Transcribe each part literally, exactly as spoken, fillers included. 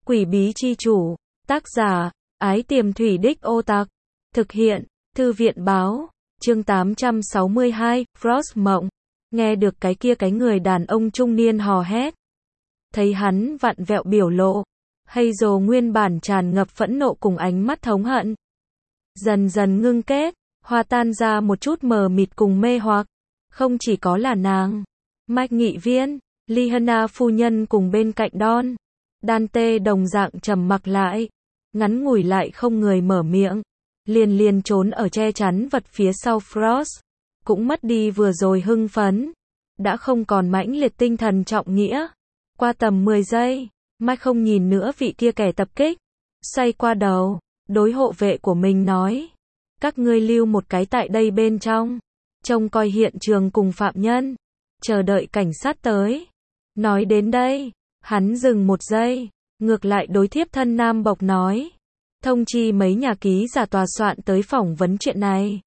Quỷ bí chi chủ, tác giả, Ái Tiềm Thủy Đích Ô Tặc, thực hiện, Thư viện báo, chương tám trăm sáu mươi hai, Frost mộng, nghe được cái kia cái người đàn ông trung niên hò hét. Thấy hắn vặn vẹo biểu lộ, Hazel nguyên bản tràn ngập phẫn nộ cùng ánh mắt thống hận. Dần dần ngưng kết, hòa tan ra một chút mờ mịt cùng mê hoặc. Không chỉ có là nàng, Mike nghị viên, Lyanna phu nhân cùng bên cạnh Don, Dante đồng dạng trầm mặc lại, ngắn ngủi lại không người mở miệng, liền liền trốn ở che chắn vật phía sau Frost, cũng mất đi vừa rồi hưng phấn, đã không còn mãnh liệt tinh thần trọng nghĩa. Qua tầm mười giây, Mike không nhìn nữa vị kia kẻ tập kích, xoay qua đầu, đối hộ vệ của mình nói, các ngươi lưu một cái tại đây bên trong, trông coi hiện trường cùng phạm nhân, chờ đợi cảnh sát tới. Nói đến đây, hắn dừng một giây, ngược lại đối thiếp thân Nam Bộc nói, thông chi mấy nhà ký giả tòa soạn tới phỏng vấn chuyện này.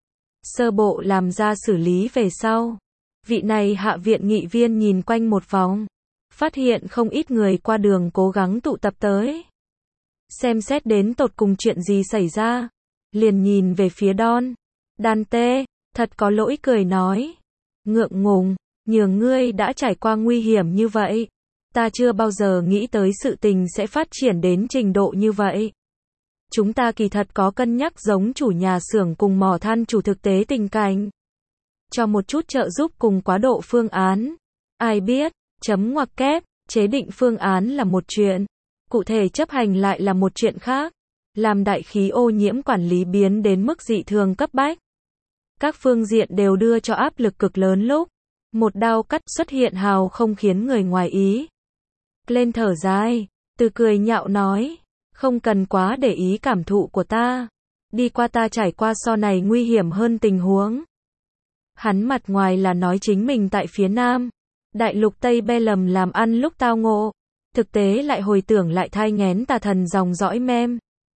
Sơ bộ làm ra xử lý về sau. Vị này hạ viện nghị viên nhìn quanh một vòng, phát hiện không ít người qua đường cố gắng tụ tập tới. Xem xét đến tột cùng chuyện gì xảy ra, liền nhìn về phía Don. Dante, thật có lỗi cười nói, ngượng ngùng, nhường ngươi đã trải qua nguy hiểm như vậy. Ta chưa bao giờ nghĩ tới sự tình sẽ phát triển đến trình độ như vậy. Chúng ta kỳ thật có cân nhắc giống chủ nhà xưởng cùng mỏ than chủ thực tế tình cảnh. Cho một chút trợ giúp cùng quá độ phương án. Ai biết, chấm ngoặc kép, chế định phương án là một chuyện. Cụ thể chấp hành lại là một chuyện khác. Làm đại khí ô nhiễm quản lý biến đến mức dị thường cấp bách. Các phương diện đều đưa cho áp lực cực lớn lúc. Một đao cắt xuất hiện hào không khiến người ngoài ý. Lên thở dài, từ cười nhạo nói, không cần quá để ý cảm thụ của ta. Đi qua ta trải qua so này nguy hiểm hơn tình huống. Hắn mặt ngoài là nói chính mình tại phía Nam, đại lục Tây Be lầm làm ăn lúc tao ngộ. Thực tế lại hồi tưởng lại thai nghén tà thần dòng dõi mem.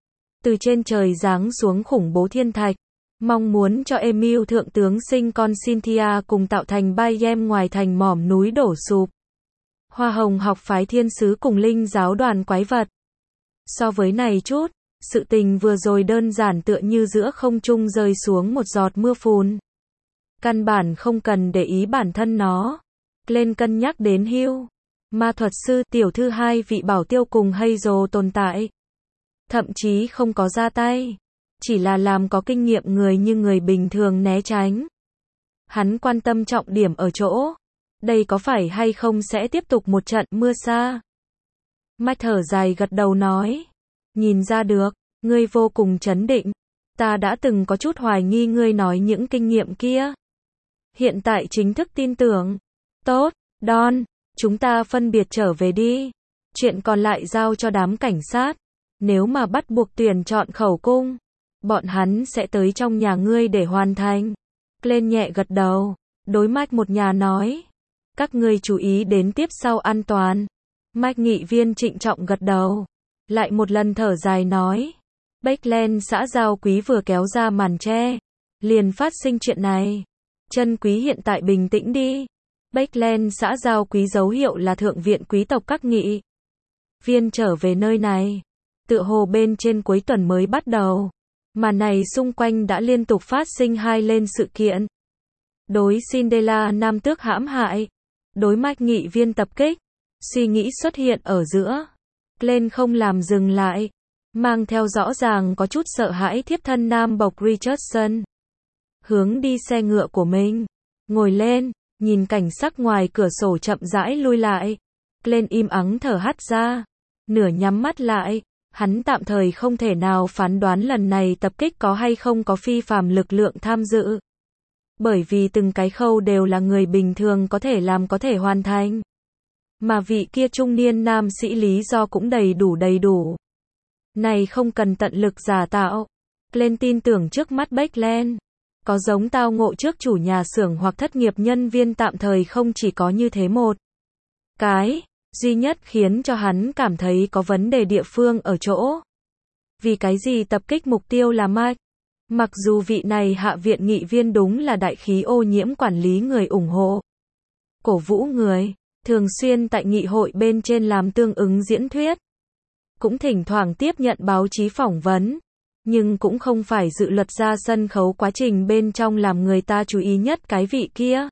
Từ trên trời giáng xuống khủng bố thiên thạch. Mong muốn cho Emil thượng tướng sinh con Cynthia cùng tạo thành Bayem ngoài thành mỏm núi đổ sụp. Hoa hồng học phái thiên sứ cùng linh giáo đoàn quái vật. So với này chút, sự tình vừa rồi đơn giản tựa như giữa không trung rơi xuống một giọt mưa phùn. Căn bản không cần để ý bản thân nó. Lên cân nhắc đến Hugh, ma thuật sư tiểu thư hai vị bảo tiêu cùng Hazel tồn tại. Thậm chí không có ra tay. Chỉ là làm có kinh nghiệm người như người bình thường né tránh. Hắn quan tâm trọng điểm ở chỗ. Đây có phải hay không sẽ tiếp tục một trận mưa sa? Mike thở dài gật đầu nói. Nhìn ra được, ngươi vô cùng trấn định. Ta đã từng có chút hoài nghi ngươi nói những kinh nghiệm kia. Hiện tại chính thức tin tưởng. Tốt, Don, chúng ta phân biệt trở về đi. Chuyện còn lại giao cho đám cảnh sát. Nếu mà bắt buộc tuyển chọn khẩu cung, bọn hắn sẽ tới trong nhà ngươi để hoàn thành. Lên nhẹ gật đầu, đối Mike một nhà nói. Các ngươi chú ý đến tiếp sau an toàn. Mike nghị viên trịnh trọng gật đầu. Lại một lần thở dài nói. Bakeland xã Giao Quý vừa kéo ra màn che. Liền phát sinh chuyện này. Chân quý hiện tại bình tĩnh đi. Bakeland xã Giao Quý dấu hiệu là thượng viện quý tộc các nghị viên trở về nơi này. Tựa hồ bên trên cuối tuần mới bắt đầu. Mà này xung quanh đã liên tục phát sinh hai lên sự kiện. Đối Cinderella nam tước hãm hại. Đối Mike nghị viên tập kích. Suy nghĩ xuất hiện ở giữa. Lên không làm dừng lại. Mang theo rõ ràng có chút sợ hãi thiếp thân Nam Bộc Richardson. Hướng đi xe ngựa của mình. Ngồi lên, nhìn cảnh sắc ngoài cửa sổ chậm rãi lui lại. Lên im ắng thở hắt ra. Nửa nhắm mắt lại. Hắn tạm thời không thể nào phán đoán lần này tập kích có hay không có phi phàm lực lượng tham dự. Bởi vì từng cái khâu đều là người bình thường có thể làm có thể hoàn thành. Mà vị kia trung niên nam sĩ lý do cũng đầy đủ đầy đủ. Này không cần tận lực giả tạo. Lên tin tưởng trước mắt Bakeland. Có giống tao ngộ trước chủ nhà xưởng hoặc thất nghiệp nhân viên tạm thời không chỉ có như thế một. Cái duy nhất khiến cho hắn cảm thấy có vấn đề địa phương ở chỗ. Vì cái gì tập kích mục tiêu là Mike? Mặc dù vị này hạ viện nghị viên đúng là đại khí ô nhiễm quản lý người ủng hộ. Cổ vũ người, thường xuyên tại nghị hội bên trên làm tương ứng diễn thuyết. cũng thỉnh thoảng tiếp nhận báo chí phỏng vấn, nhưng cũng không phải dự luật ra sân khấu quá trình bên trong làm người ta chú ý nhất cái vị kia.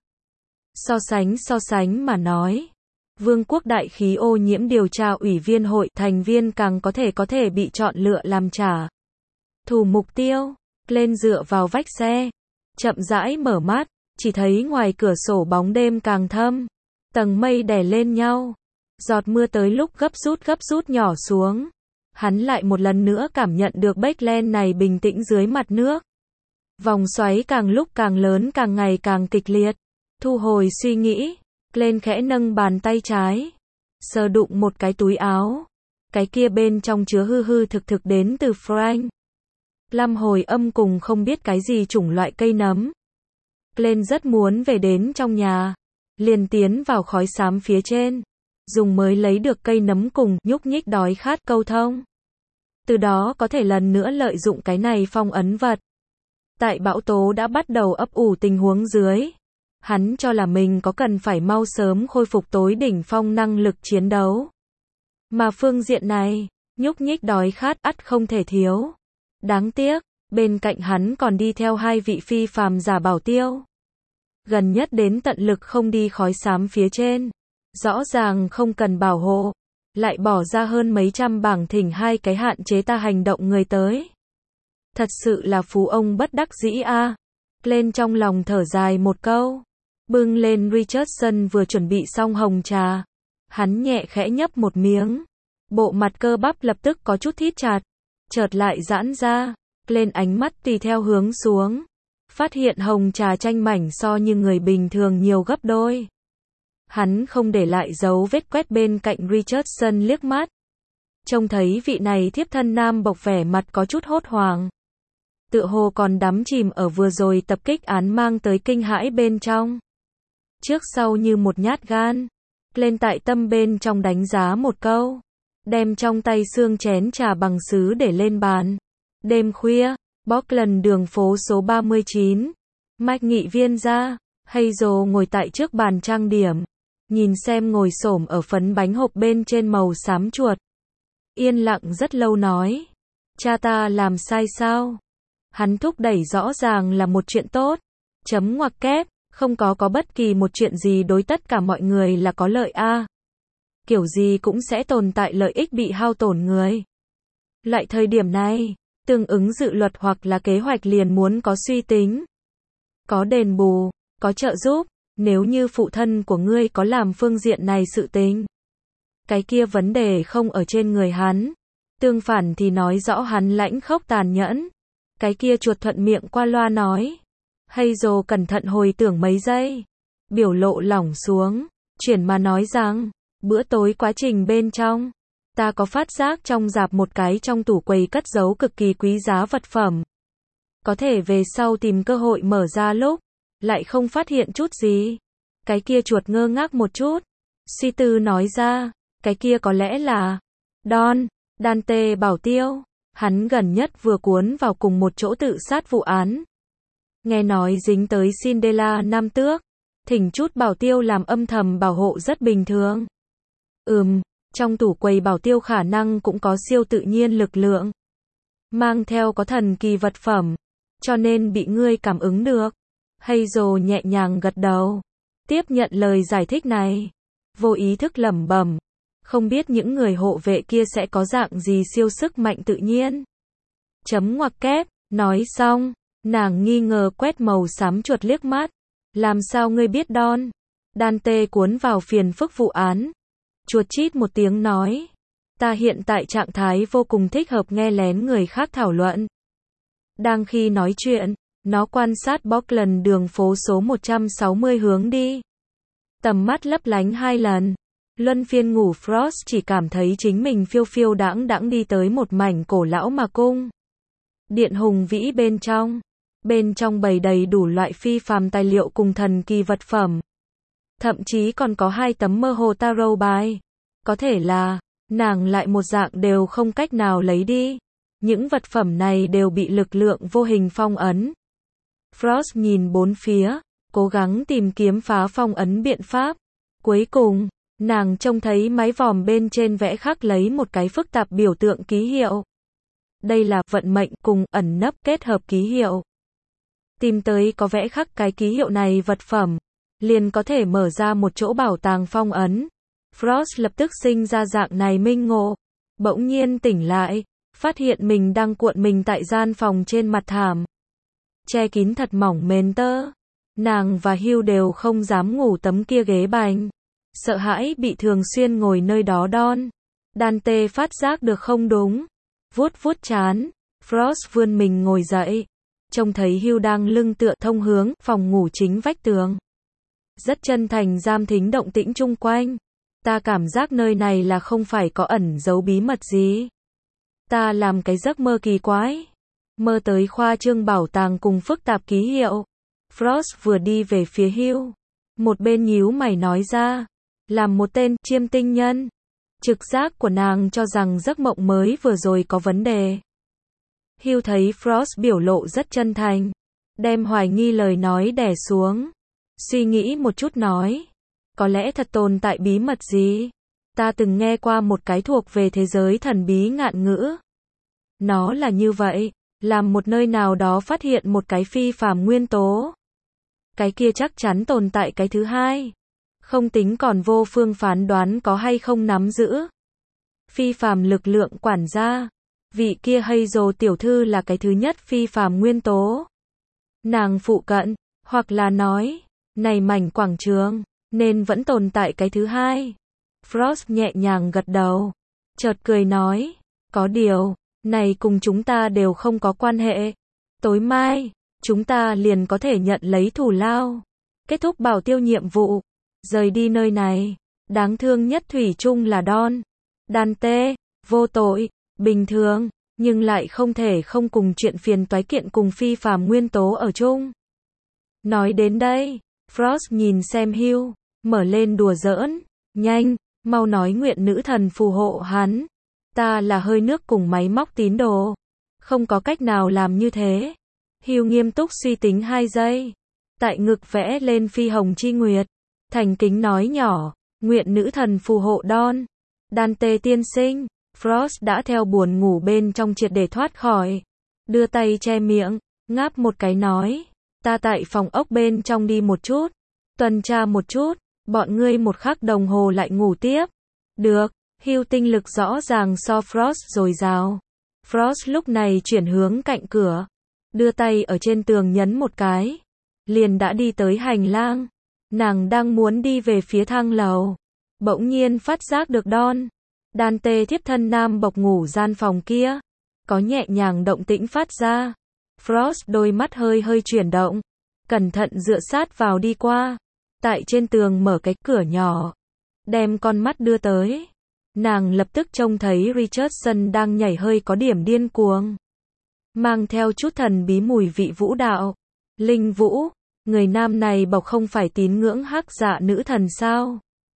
So sánh so sánh mà nói, Vương quốc đại khí ô nhiễm điều tra ủy viên hội thành viên càng có thể có thể bị chọn lựa làm trả thù mục tiêu. Lên dựa vào vách xe, chậm rãi mở mắt, chỉ thấy ngoài cửa sổ bóng đêm càng thâm, tầng mây đè lên nhau, giọt mưa tới lúc gấp rút gấp rút nhỏ xuống. Hắn lại một lần nữa cảm nhận được Beckland này bình tĩnh dưới mặt nước. Vòng xoáy càng lúc càng lớn, càng ngày càng kịch liệt. Thu hồi suy nghĩ, lên khẽ nâng bàn tay trái, sờ đụng một cái túi áo. Cái kia bên trong chứa hư hư thực thực đến từ Frank Lâm hồi âm cùng không biết cái gì chủng loại cây nấm. Lên rất muốn về đến trong nhà, liền tiến vào khói xám phía trên, dùng mới lấy được cây nấm cùng nhúc nhích đói khát câu thông. Từ đó có thể lần nữa lợi dụng cái này phong ấn vật. Tại bão tố đã bắt đầu ấp ủ tình huống dưới, hắn cho là mình có cần phải mau sớm khôi phục tối đỉnh phong năng lực chiến đấu. Mà phương diện này, nhúc nhích đói khát ắt không thể thiếu. Đáng tiếc, bên cạnh hắn còn đi theo hai vị phi phàm giả bảo tiêu. Gần nhất đến tận lực không đi khói xám phía trên. Rõ ràng không cần bảo hộ, lại bỏ ra hơn mấy trăm bảng thỉnh hai cái hạn chế ta hành động người tới. Thật sự là phú ông bất đắc dĩ a. À. Lên trong lòng thở dài một câu, bưng lên Richardson vừa chuẩn bị xong hồng trà. Hắn nhẹ khẽ nhấp một miếng, bộ mặt cơ bắp lập tức có chút thít chặt, chợt lại giãn ra. Lên ánh mắt tùy theo hướng xuống, phát hiện hồng trà chanh mảnh so như người bình thường nhiều gấp đôi. Hắn không để lại dấu vết quét bên cạnh Richardson liếc mắt. Trông thấy vị này thiếp thân nam bộc vẻ mặt có chút hốt hoảng. Tựa hồ còn đắm chìm ở vừa rồi tập kích án mang tới kinh hãi bên trong. Trước sau như một nhát gan. Lên tại tâm bên trong đánh giá một câu. Đem trong tay xương chén trà bằng sứ để lên bàn. Đêm khuya, Bockland đường phố số ba mươi chín. Mike nghị viên ra. Hazel ngồi tại trước bàn trang điểm. Nhìn xem ngồi xổm ở phấn bánh hộp bên trên màu xám chuột. Yên lặng rất lâu nói. Cha ta làm sai sao? Hắn thúc đẩy rõ ràng là một chuyện tốt. Chấm ngoặc kép, không có có bất kỳ một chuyện gì đối tất cả mọi người là có lợi a. À. Kiểu gì cũng sẽ tồn tại lợi ích bị hao tổn người. Loại thời điểm này, tương ứng dự luật hoặc là kế hoạch liền muốn có suy tính. Có đền bù, có trợ giúp. Nếu như phụ thân của ngươi có làm phương diện này sự tình, cái kia vấn đề không ở trên người hắn. Tương phản thì nói rõ hắn lãnh khốc tàn nhẫn. Cái kia chuột thuận miệng qua loa nói. Hazel cẩn thận hồi tưởng mấy giây, biểu lộ lỏng xuống, chuyển mà nói rằng, bữa tối quá trình bên trong, ta có phát giác trong rạp một cái trong tủ quầy cất giấu cực kỳ quý giá vật phẩm. Có thể về sau tìm cơ hội mở ra lúc lại không phát hiện chút gì. Cái kia chuột ngơ ngác một chút, suy tư nói ra, cái kia có lẽ là Don, Dante bảo tiêu. Hắn gần nhất vừa cuốn vào cùng một chỗ tự sát vụ án. Nghe nói dính tới Cinderella năm tước, thỉnh chút bảo tiêu làm âm thầm bảo hộ rất bình thường. Ừm, trong tủ quầy bảo tiêu khả năng cũng có siêu tự nhiên lực lượng. Mang theo có thần kỳ vật phẩm, cho nên bị ngươi cảm ứng được. Hazel nhẹ nhàng gật đầu, tiếp nhận lời giải thích này, vô ý thức lẩm bẩm, không biết những người hộ vệ kia sẽ có dạng gì siêu sức mạnh tự nhiên. Chấm ngoặc kép, nói xong, nàng nghi ngờ quét màu xám chuột liếc mắt, làm sao ngươi biết Don? Dante cuốn vào phiền phức vụ án. Chuột chít một tiếng nói, ta hiện tại trạng thái vô cùng thích hợp nghe lén người khác thảo luận. Đang khi nói chuyện, nó quan sát Bockland đường phố số một trăm sáu mươi hướng đi. Tầm mắt lấp lánh hai lần. Luân phiên ngủ Frost chỉ cảm thấy chính mình phiêu phiêu đãng đãng đi tới một mảnh cổ lão mà cung. Điện hùng vĩ bên trong. Bên trong bày đầy đủ loại phi phàm tài liệu cùng thần kỳ vật phẩm. Thậm chí còn có hai tấm mơ hồ tarot bài. Có thể là, nàng lại một dạng đều không cách nào lấy đi. Những vật phẩm này đều bị lực lượng vô hình phong ấn. Frost nhìn bốn phía, cố gắng tìm kiếm phá phong ấn biện pháp. Cuối cùng, Nàng trông thấy mái vòm bên trên vẽ khắc lấy một cái phức tạp biểu tượng ký hiệu. Đây là vận mệnh cùng ẩn nấp kết hợp ký hiệu. Tìm tới có vẽ khắc cái ký hiệu này vật phẩm, liền có thể mở ra một chỗ bảo tàng phong ấn. Frost lập tức sinh ra dạng này minh ngộ. Bỗng nhiên tỉnh lại, phát hiện mình đang cuộn mình tại gian phòng trên mặt thảm. Che kín thật mỏng mền tơ. Nàng và Hugh đều không dám ngủ tấm kia ghế bành. Sợ hãi bị thường xuyên ngồi nơi đó đon. Dante phát giác được không đúng. Vuốt vuốt trán, Frost vươn mình ngồi dậy. Trông thấy Hugh đang lưng tựa thông hướng phòng ngủ chính vách tường. Rất chân thành giam thính động tĩnh chung quanh. Ta cảm giác nơi này là không phải có ẩn giấu bí mật gì. Ta làm cái giấc mơ kỳ quái. Mơ tới khoa trương bảo tàng cùng phức tạp ký hiệu. Frost vừa đi về phía Hugh. Một bên nhíu mày nói ra. Làm một tên chiêm tinh nhân. Trực giác của nàng cho rằng giấc mộng mới vừa rồi có vấn đề. Hugh thấy Frost biểu lộ rất chân thành. Đem hoài nghi lời nói đè xuống. Suy nghĩ một chút nói. Có lẽ thật tồn tại bí mật gì? Ta từng nghe qua một cái thuộc về thế giới thần bí ngạn ngữ. Nó là như vậy. Làm một nơi nào đó phát hiện một cái phi phàm nguyên tố. Cái kia chắc chắn tồn tại cái thứ hai. Không tính còn vô phương phán đoán có hay không nắm giữ. Phi phàm lực lượng quản gia. Vị kia Hazel tiểu thư là cái thứ nhất phi phàm nguyên tố. Nàng phụ cận, hoặc là nói, này mảnh quảng trường, nên vẫn tồn tại cái thứ hai. Frost nhẹ nhàng gật đầu, chợt cười nói, có điều, này cùng chúng ta đều không có quan hệ. Tối mai, chúng ta liền có thể nhận lấy thù lao. Kết thúc bảo tiêu nhiệm vụ, rời đi nơi này. Đáng thương nhất thủy chung là Don. Dante, vô tội, bình thường, nhưng lại không thể không cùng chuyện phiền toái kiện cùng phi phàm nguyên tố ở chung. Nói đến đây, Frost nhìn xem Hugh, mở lên đùa giỡn, nhanh, mau nói nguyện nữ thần phù hộ hắn. Ta là hơi nước cùng máy móc tín đồ, không có cách nào làm như thế. Hugh nghiêm túc suy tính hai giây, tại ngực vẽ lên phi hồng chi nguyệt, thành kính nói nhỏ, nguyện nữ thần phù hộ Don. Dante tiên sinh. Frost đã theo buồn ngủ bên trong triệt để thoát khỏi. Đưa tay che miệng, ngáp một cái nói. Ta tại phòng ốc bên trong đi một chút. Tuần tra một chút. Bọn ngươi một khắc đồng hồ lại ngủ tiếp. Được. Hugh tinh lực rõ ràng so Frost dồi dào. Frost lúc này chuyển hướng cạnh cửa. Đưa tay ở trên tường nhấn một cái. Liền đã đi tới hành lang. Nàng đang muốn đi về phía thang lầu. Bỗng nhiên phát giác được Don. Dante thiếp thân nam bộc ngủ gian phòng kia. Có nhẹ nhàng động tĩnh phát ra. Frost đôi mắt hơi hơi chuyển động. Cẩn thận dựa sát vào đi qua. Tại trên tường mở cái cửa nhỏ. Đem con mắt đưa tới. Nàng lập tức trông thấy Richardson đang nhảy hơi có điểm điên cuồng. Mang theo chút thần bí mùi vị vũ đạo. Linh vũ. Người nam này bộc không phải tín ngưỡng hắc dạ nữ thần sao?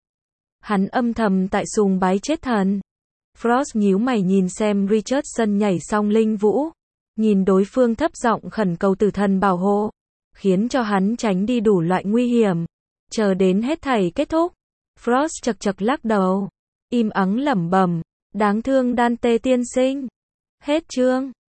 Hắn âm thầm tại sùng bái chết thần. Frost nhíu mày nhìn xem Richardson nhảy xong linh vũ. Nhìn đối phương thấp giọng khẩn cầu tử thần bảo hộ. Khiến cho hắn tránh đi đủ loại nguy hiểm. Chờ đến hết thảy kết thúc. Frost chật chật lắc đầu. Im ắng lẩm bẩm. Đáng thương Dante tiên sinh. Hết chương.